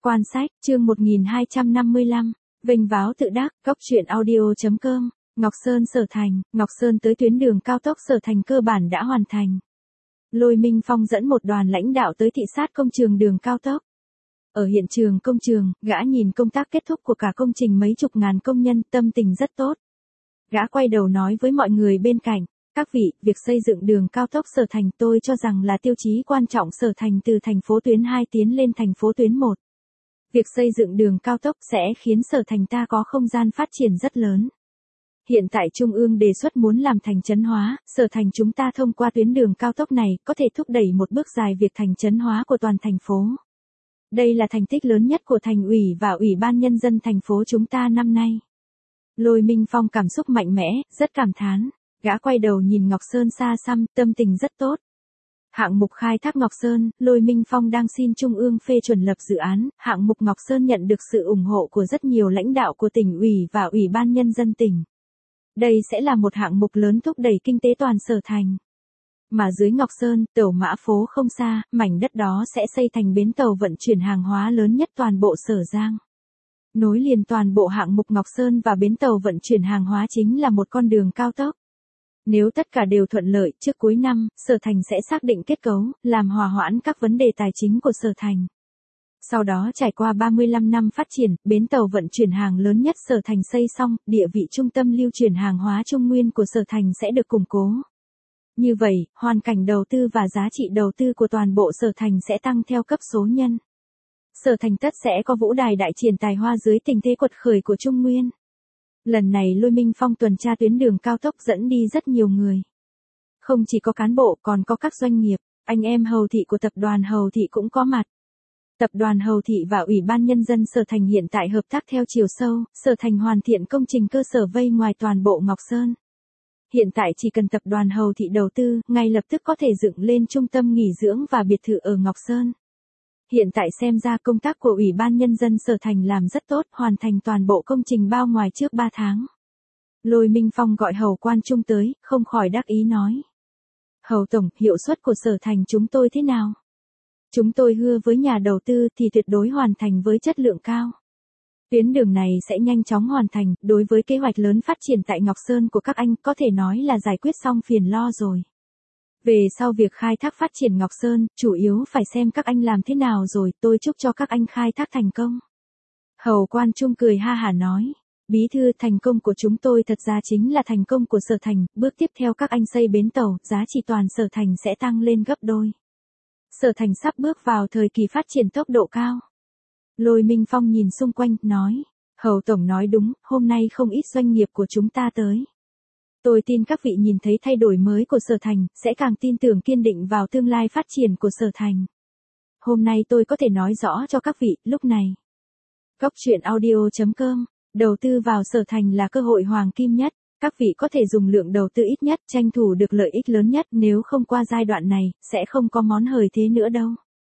Quan sách, chương 1255, vênh váo tự đắc, góc truyện audio.com, Ngọc Sơn Sở Thành, Ngọc Sơn tới tuyến đường cao tốc Sở Thành cơ bản đã hoàn thành. Lôi Minh Phong dẫn một đoàn lãnh đạo tới thị sát công trường đường cao tốc. Ở hiện trường công trường, gã nhìn công tác kết thúc của cả công trình mấy chục ngàn công nhân, tâm tình rất tốt. Gã quay đầu nói với mọi người bên cạnh, các vị, việc xây dựng đường cao tốc Sở Thành tôi cho rằng là tiêu chí quan trọng Sở Thành từ thành phố tuyến 2 tiến lên thành phố tuyến 1. Việc xây dựng đường cao tốc sẽ khiến Sở Thành ta có không gian phát triển rất lớn. Hiện tại Trung ương đề xuất muốn làm thành trấn hóa, Sở Thành chúng ta thông qua tuyến đường cao tốc này có thể thúc đẩy một bước dài việc thành trấn hóa của toàn thành phố. Đây là thành tích lớn nhất của thành ủy và ủy ban nhân dân thành phố chúng ta năm nay. Lôi Minh Phong cảm xúc mạnh mẽ, rất cảm thán. Gã quay đầu nhìn Ngọc Sơn xa xăm, tâm tình rất tốt. Hạng mục khai thác Ngọc Sơn, Lôi Minh Phong đang xin Trung ương phê chuẩn lập dự án. Hạng mục Ngọc Sơn nhận được sự ủng hộ của rất nhiều lãnh đạo của tỉnh ủy và ủy ban nhân dân tỉnh. Đây sẽ là một hạng mục lớn thúc đẩy kinh tế toàn Sở Thành. Mà dưới Ngọc Sơn, Tẩu Mã Phố không xa, mảnh đất đó sẽ xây thành bến tàu vận chuyển hàng hóa lớn nhất toàn bộ Sở Giang. Nối liền toàn bộ hạng mục Ngọc Sơn và bến tàu vận chuyển hàng hóa chính là một con đường cao tốc. Nếu tất cả đều thuận lợi, trước cuối năm, Sở Thành sẽ xác định kết cấu, làm hòa hoãn các vấn đề tài chính của Sở Thành. Sau đó trải qua 35 năm phát triển, bến tàu vận chuyển hàng lớn nhất Sở Thành xây xong, địa vị trung tâm lưu chuyển hàng hóa Trung Nguyên của Sở Thành sẽ được củng cố. Như vậy, hoàn cảnh đầu tư và giá trị đầu tư của toàn bộ Sở Thành sẽ tăng theo cấp số nhân. Sở Thành tất sẽ có vũ đài đại triển tài hoa dưới tình thế quật khởi của Trung Nguyên. Lần này Lôi Minh Phong tuần tra tuyến đường cao tốc dẫn đi rất nhiều người. Không chỉ có cán bộ còn có các doanh nghiệp, anh em Hầu Thị của tập đoàn Hầu Thị cũng có mặt. Tập đoàn Hầu Thị và Ủy ban Nhân dân Sở Thành hiện tại hợp tác theo chiều sâu, Sở Thành hoàn thiện công trình cơ sở vây ngoài toàn bộ Ngọc Sơn. Hiện tại chỉ cần tập đoàn Hầu Thị đầu tư, ngay lập tức có thể dựng lên trung tâm nghỉ dưỡng và biệt thự ở Ngọc Sơn. Hiện tại xem ra công tác của Ủy ban Nhân dân Sở Thành làm rất tốt, hoàn thành toàn bộ công trình bao ngoài trước 3 tháng. Lôi Minh Phong gọi Hầu Quan Trung tới, không khỏi đắc ý nói. Hầu Tổng, hiệu suất của Sở Thành chúng tôi thế nào? Chúng tôi hứa với nhà đầu tư thì tuyệt đối hoàn thành với chất lượng cao. Tuyến đường này sẽ nhanh chóng hoàn thành, đối với kế hoạch lớn phát triển tại Ngọc Sơn của các anh có thể nói là giải quyết xong phiền lo rồi. Về sau việc khai thác phát triển Ngọc Sơn, chủ yếu phải xem các anh làm thế nào rồi, tôi chúc cho các anh khai thác thành công. Hầu Quan Trung cười ha hả nói, bí thư, thành công của chúng tôi thật ra chính là thành công của Sở Thành, bước tiếp theo các anh xây bến tàu, giá trị toàn Sở Thành sẽ tăng lên gấp đôi. Sở Thành sắp bước vào thời kỳ phát triển tốc độ cao. Lôi Minh Phong nhìn xung quanh, nói, Hầu Tổng nói đúng, hôm nay không ít doanh nghiệp của chúng ta tới. Tôi tin các vị nhìn thấy thay đổi mới của Sở Thành, sẽ càng tin tưởng kiên định vào tương lai phát triển của Sở Thành. Hôm nay tôi có thể nói rõ cho các vị, lúc này. Góc truyện audio.com, đầu tư vào Sở Thành là cơ hội hoàng kim nhất, các vị có thể dùng lượng đầu tư ít nhất, tranh thủ được lợi ích lớn nhất, nếu không qua giai đoạn này, sẽ không có món hời thế nữa đâu.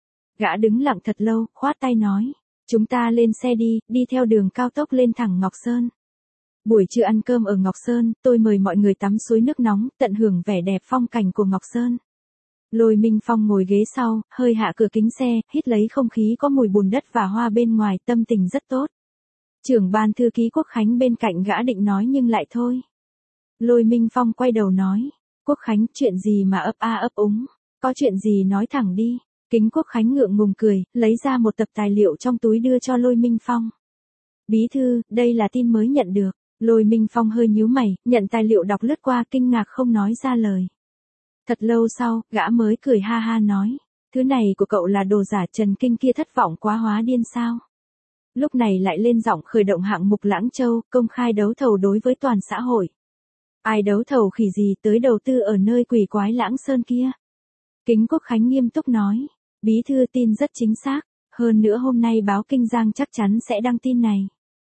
Gã đứng lặng thật lâu, khoát tay nói, chúng ta lên xe đi theo đường cao tốc lên thẳng Ngọc Sơn. Buổi trưa ăn cơm ở Ngọc Sơn, tôi mời mọi người tắm suối nước nóng, tận hưởng vẻ đẹp phong cảnh của Ngọc Sơn. Lôi Minh Phong ngồi ghế sau, hơi hạ cửa kính xe, hít lấy không khí có mùi bùn đất và hoa bên ngoài, tâm tình rất tốt. Trưởng ban thư ký Quốc Khánh bên cạnh gã định nói nhưng lại thôi. Lôi Minh Phong quay đầu nói, Quốc Khánh, chuyện gì mà ấp a ấp úng, có chuyện gì nói thẳng đi. Kính Quốc Khánh ngượng ngùng cười, lấy ra một tập tài liệu trong túi đưa cho Lôi Minh Phong. Bí thư, đây là tin mới nhận được. Lôi Minh Phong hơi nhíu mày, nhận tài liệu đọc lướt qua kinh ngạc không nói ra lời. Thật lâu sau, gã mới cười ha ha nói, thứ này của cậu là đồ giả, Trần Kinh kia thất vọng quá hóa điên sao. Lúc này lại lên giọng khởi động hạng mục Lãng Châu, công khai đấu thầu đối với toàn xã hội. Ai đấu thầu khỉ gì tới đầu tư ở nơi quỷ quái Lãng Sơn kia. Kính Quốc Khánh nghiêm túc nói, bí thư tin rất chính xác, hơn nữa hôm nay báo Kinh Giang chắc chắn sẽ đăng tin này.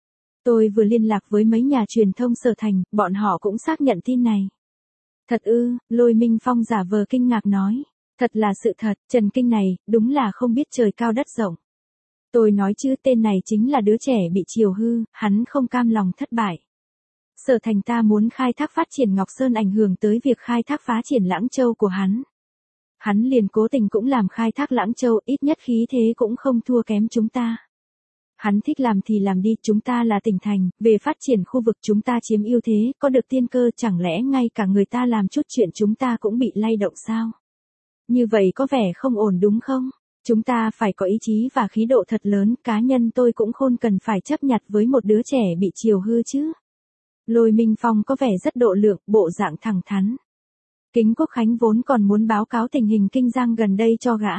Tôi vừa liên lạc với mấy nhà truyền thông Sở Thành, bọn họ cũng xác nhận tin này. Thật ư, Lôi Minh Phong giả vờ kinh ngạc nói. Thật là sự thật, Trần Kinh này, đúng là không biết trời cao đất rộng. Tôi nói chứ tên này chính là đứa trẻ bị chiều hư, hắn không cam lòng thất bại. Sở Thành ta muốn khai thác phát triển Ngọc Sơn ảnh hưởng tới việc khai thác phá triển Lãng Châu của hắn. Hắn liền cố tình cũng làm khai thác Lãng Châu, ít nhất khí thế cũng không thua kém chúng ta. Hắn thích làm thì làm đi, chúng ta là tỉnh thành, về phát triển khu vực chúng ta chiếm ưu thế, có được tiên cơ, chẳng lẽ ngay cả người ta làm chút chuyện chúng ta cũng bị lay động sao? Như vậy có vẻ không ổn đúng không? Chúng ta phải có ý chí và khí độ thật lớn, cá nhân tôi cũng không cần phải chấp nhặt với một đứa trẻ bị chiều hư chứ. Lôi Minh Phong có vẻ rất độ lượng, bộ dạng thẳng thắn. Kính Quốc Khánh vốn còn muốn báo cáo tình hình kinh doanh gần đây cho gã.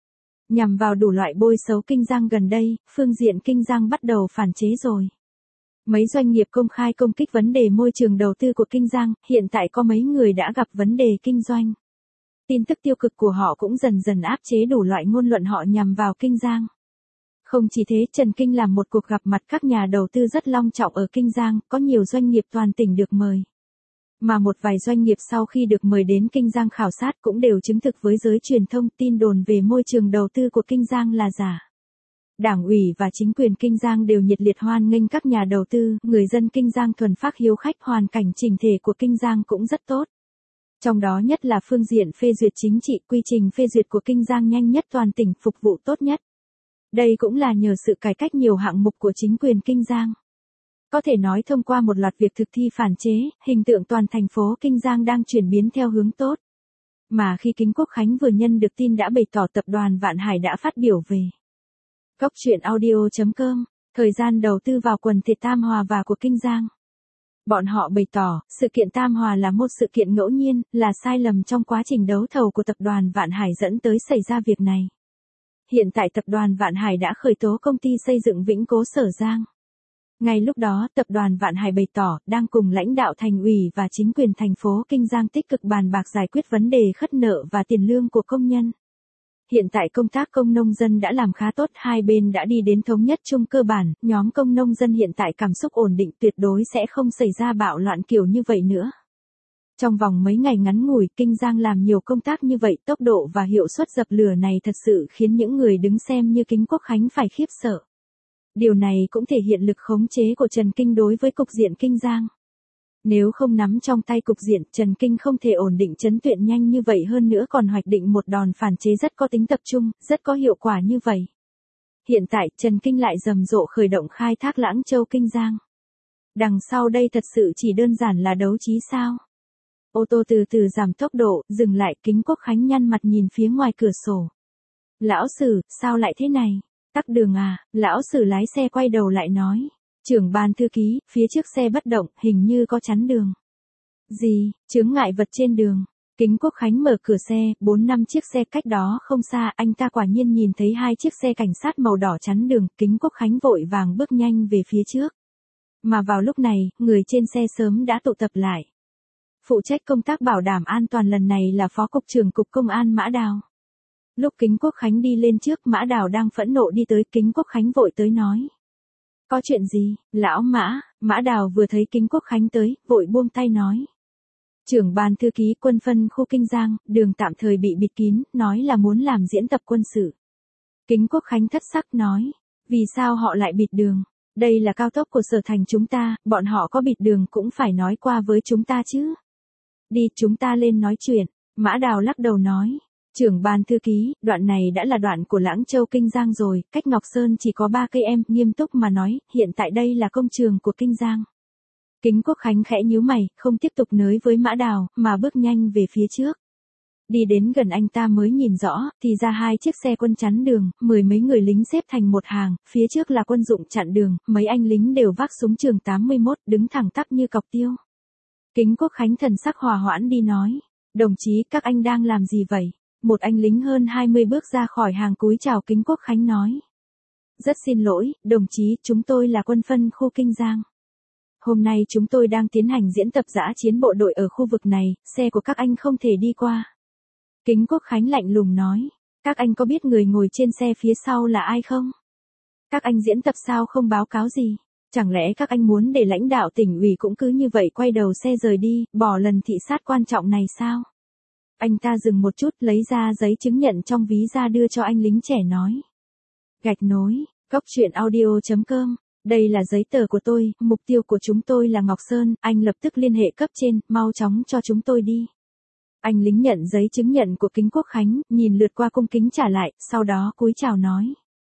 Nhằm vào đủ loại bôi xấu kinh doanh gần đây, phương diện kinh doanh bắt đầu phản chế rồi. Mấy doanh nghiệp công khai công kích vấn đề môi trường đầu tư của kinh doanh, hiện tại có mấy người đã gặp vấn đề kinh doanh. Tin tức tiêu cực của họ cũng dần dần áp chế đủ loại ngôn luận họ nhằm vào kinh doanh. Không chỉ thế, Trần Kinh làm một cuộc gặp mặt các nhà đầu tư rất long trọng ở Kinh Giang, có nhiều doanh nghiệp toàn tỉnh được mời. Mà một vài doanh nghiệp sau khi được mời đến Kinh Giang khảo sát cũng đều chứng thực với giới truyền thông tin đồn về môi trường đầu tư của Kinh Giang là giả. Đảng ủy và chính quyền Kinh Giang đều nhiệt liệt hoan nghênh các nhà đầu tư, người dân Kinh Giang thuần phác hiếu khách, hoàn cảnh chỉnh thể của Kinh Giang cũng rất tốt. Trong đó nhất là phương diện phê duyệt chính trị, quy trình phê duyệt của Kinh Giang nhanh nhất toàn tỉnh, phục vụ tốt nhất. Đây cũng là nhờ sự cải cách nhiều hạng mục của chính quyền Kinh Giang. Có thể nói thông qua một loạt việc thực thi phản chế, hình tượng toàn thành phố Kinh Giang đang chuyển biến theo hướng tốt. Mà khi Kính Quốc Khánh vừa nhận được tin đã bày tỏ tập đoàn Vạn Hải đã phát biểu về Cốc truyện audio.com, thời gian đầu tư vào quần thể Tam Hòa và của Kinh Giang. Bọn họ bày tỏ, sự kiện Tam Hòa là một sự kiện ngẫu nhiên, là sai lầm trong quá trình đấu thầu của tập đoàn Vạn Hải dẫn tới xảy ra việc này. Hiện tại tập đoàn Vạn Hải đã khởi tố công ty xây dựng Vĩnh Cố Sở Giang. Ngay lúc đó, tập đoàn Vạn Hải bày tỏ, đang cùng lãnh đạo thành ủy và chính quyền thành phố Kinh Giang tích cực bàn bạc giải quyết vấn đề khất nợ và tiền lương của công nhân. Hiện tại công tác công nông dân đã làm khá tốt, hai bên đã đi đến thống nhất chung cơ bản, nhóm công nông dân hiện tại cảm xúc ổn định, tuyệt đối sẽ không xảy ra bạo loạn kiểu như vậy nữa. Trong vòng mấy ngày ngắn ngủi, Kinh Giang làm nhiều công tác như vậy, tốc độ và hiệu suất dập lửa này thật sự khiến những người đứng xem như Kính Quốc Khánh phải khiếp sợ. Điều này cũng thể hiện lực khống chế của Trần Kinh đối với cục diện Kinh Giang. Nếu không nắm trong tay cục diện, Trần Kinh không thể ổn định trấn tuyện nhanh như vậy, hơn nữa còn hoạch định một đòn phản chế rất có tính tập trung, rất có hiệu quả như vậy. Hiện tại, Trần Kinh lại rầm rộ khởi động khai thác Lãng Châu Kinh Giang. Đằng sau đây thật sự chỉ đơn giản là đấu trí sao? Ô tô từ từ giảm tốc độ, dừng lại, Kính Quốc Khánh nhăn mặt nhìn phía ngoài cửa sổ. Lão Sử, sao lại thế này? Tắc đường à? Lão Sử lái xe quay đầu lại nói. Trưởng ban thư ký, phía trước xe bất động, hình như có chắn đường. Gì, chướng ngại vật trên đường. Kính Quốc Khánh mở cửa xe, 4-5 chiếc xe cách đó không xa, anh ta quả nhiên nhìn thấy 2 chiếc xe cảnh sát màu đỏ chắn đường, Kính Quốc Khánh vội vàng bước nhanh về phía trước. Mà vào lúc này, người trên xe sớm đã tụ tập lại. Phụ trách công tác bảo đảm an toàn lần này là Phó Cục trưởng Cục Công an Mã Đào. Lúc Kính Quốc Khánh đi lên trước, Mã Đào đang phẫn nộ đi tới, Kính Quốc Khánh vội tới nói. Có chuyện gì, lão Mã? Mã Đào vừa thấy Kính Quốc Khánh tới, vội buông tay nói. Trưởng ban thư ký quân phân khu Kinh Giang, đường tạm thời bị bịt kín, nói là muốn làm diễn tập quân sự. Kính Quốc Khánh thất sắc nói. Vì sao họ lại bịt đường? Đây là cao tốc của Sở Thành chúng ta, bọn họ có bịt đường cũng phải nói qua với chúng ta chứ. Đi, chúng ta lên nói chuyện. Mã Đào lắc đầu nói. Trưởng ban thư ký, đoạn này đã là đoạn của Lãng Châu Kinh Giang rồi, cách Ngọc Sơn chỉ có 3 cây em, nghiêm túc mà nói, hiện tại đây là công trường của Kinh Giang. Kính Quốc Khánh khẽ nhíu mày, không tiếp tục nới với Mã Đào, mà bước nhanh về phía trước. Đi đến gần anh ta mới nhìn rõ, thì ra 2 chiếc xe quân chắn đường, 10 mấy người lính xếp thành một hàng, phía trước là quân dụng chặn đường, mấy anh lính đều vác súng trường 81, đứng thẳng tắp như cọc tiêu. Kính Quốc Khánh thần sắc hòa hoãn đi nói, đồng chí các anh đang làm gì vậy? Một anh lính hơn 20 bước ra khỏi hàng cúi chào Kính Quốc Khánh nói. Rất xin lỗi, đồng chí, chúng tôi là quân phân khu Kinh Giang. Hôm nay chúng tôi đang tiến hành diễn tập dã chiến bộ đội ở khu vực này, xe của các anh không thể đi qua. Kính Quốc Khánh lạnh lùng nói, các anh có biết người ngồi trên xe phía sau là ai không? Các anh diễn tập sao không báo cáo gì? Chẳng lẽ các anh muốn để lãnh đạo tỉnh ủy cũng cứ như vậy quay đầu xe rời đi, bỏ lần thị sát quan trọng này sao? Anh ta dừng một chút, lấy ra giấy chứng nhận trong ví ra đưa cho anh lính trẻ nói. Gạch nối, Cốc truyện audio.com, đây là giấy tờ của tôi, mục tiêu của chúng tôi là Ngọc Sơn, anh lập tức liên hệ cấp trên, mau chóng cho chúng tôi đi. Anh lính nhận giấy chứng nhận của Kính Quốc Khánh, nhìn lượt qua cung kính trả lại, sau đó cúi chào nói.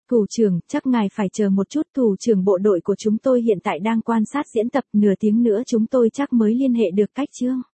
Thủ trưởng, chắc ngài phải chờ một chút, thủ trưởng bộ đội của chúng tôi hiện tại đang quan sát diễn tập, nửa tiếng nữa chúng tôi chắc mới liên hệ được cách chương.